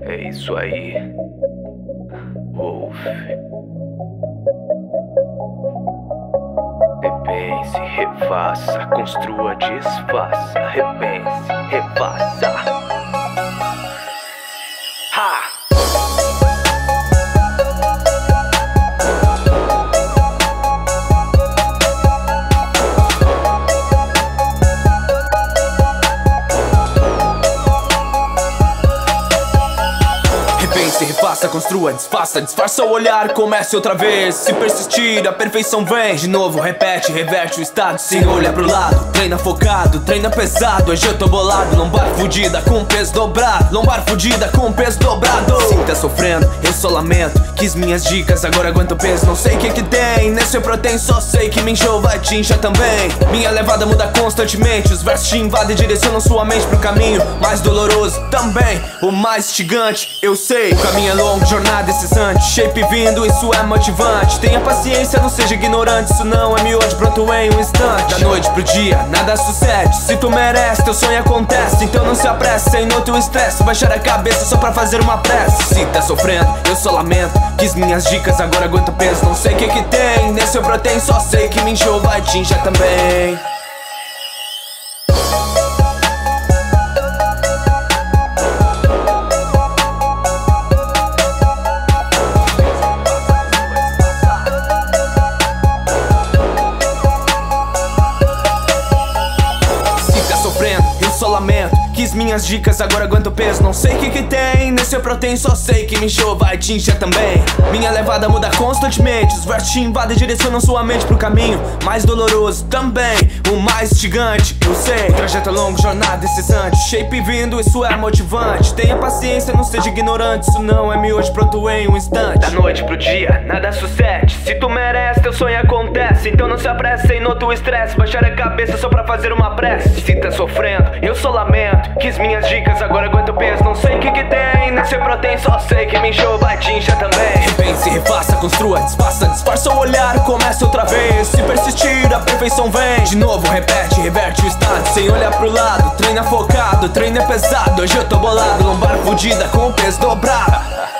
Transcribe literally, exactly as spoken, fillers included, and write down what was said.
É isso aí, Wolf. Repense, refaça, construa, desfaça. Repense, refaça. Ha! Se refaça, construa, desfaça, disfarça o olhar, comece outra vez. Se persistir, a perfeição vem. De novo, repete, reverte o estado. Sem olhar pro lado, treina focado, treina pesado. Hoje eu tô bolado, lombar fudida com peso dobrado. Lombar fudida com peso dobrado. Sim, tá sofrendo, eu só lamento. Quis minhas dicas, agora aguento o peso. Não sei o que que tem, nesse eu protein, só sei que me encheu, vai te inchar também. Minha levada muda constantemente. Os versos te invadem e direcionam sua mente pro caminho mais doloroso também, o mais instigante, eu sei. O caminho é longo, jornada incessante. Shape vindo, isso é motivante. Tenha paciência, não seja ignorante. Isso não é miojo pronto em um instante. Da noite pro dia, nada sucede. Se tu merece, teu sonho acontece. Então não se apresse, sem no teu estresse. Baixar a cabeça só pra fazer uma prece. Se tá sofrendo, eu só lamento. Quis minhas dicas, agora aguento o peso. Não sei o que que tem, nesse eu protein, só sei que me encheu, vai te inchar também. Eu só lamento, quis minhas dicas, agora aguento o peso. Não sei o que que tem, nesse eu protein, só sei que me encheu, vai te inchar também. Minha levada muda constantemente. Os versos te invadem e direcionam sua mente pro caminho mais doloroso também, o mais instigante, eu sei. O trajeto é longo, jornada incessante. Shape vindo, isso é motivante. Tenha paciência, não seja ignorante. Isso não é miojo pronto em um instante. Da noite pro dia, nada sucede. Se tu merece, teu sonho acontece. Então não se apresse, sem no teu estresse. Baixar a cabeça só pra fazer uma prece. Se tá sofrendo, eu só lamento. Quis minhas dicas, agora aguento o peso. Não sei o que que tem, nesse eu protein, só sei que me encheu, vai te inchar também. Repense, refaça, construa, desfaça, disfarça o olhar, comece outra vez. Se persistir, a perfeição vem. De novo, repete, reverte o estado. Sem olhar pro lado, treina focado, treina pesado. Hoje eu tô bolado, lombar fudida com o peso dobrado.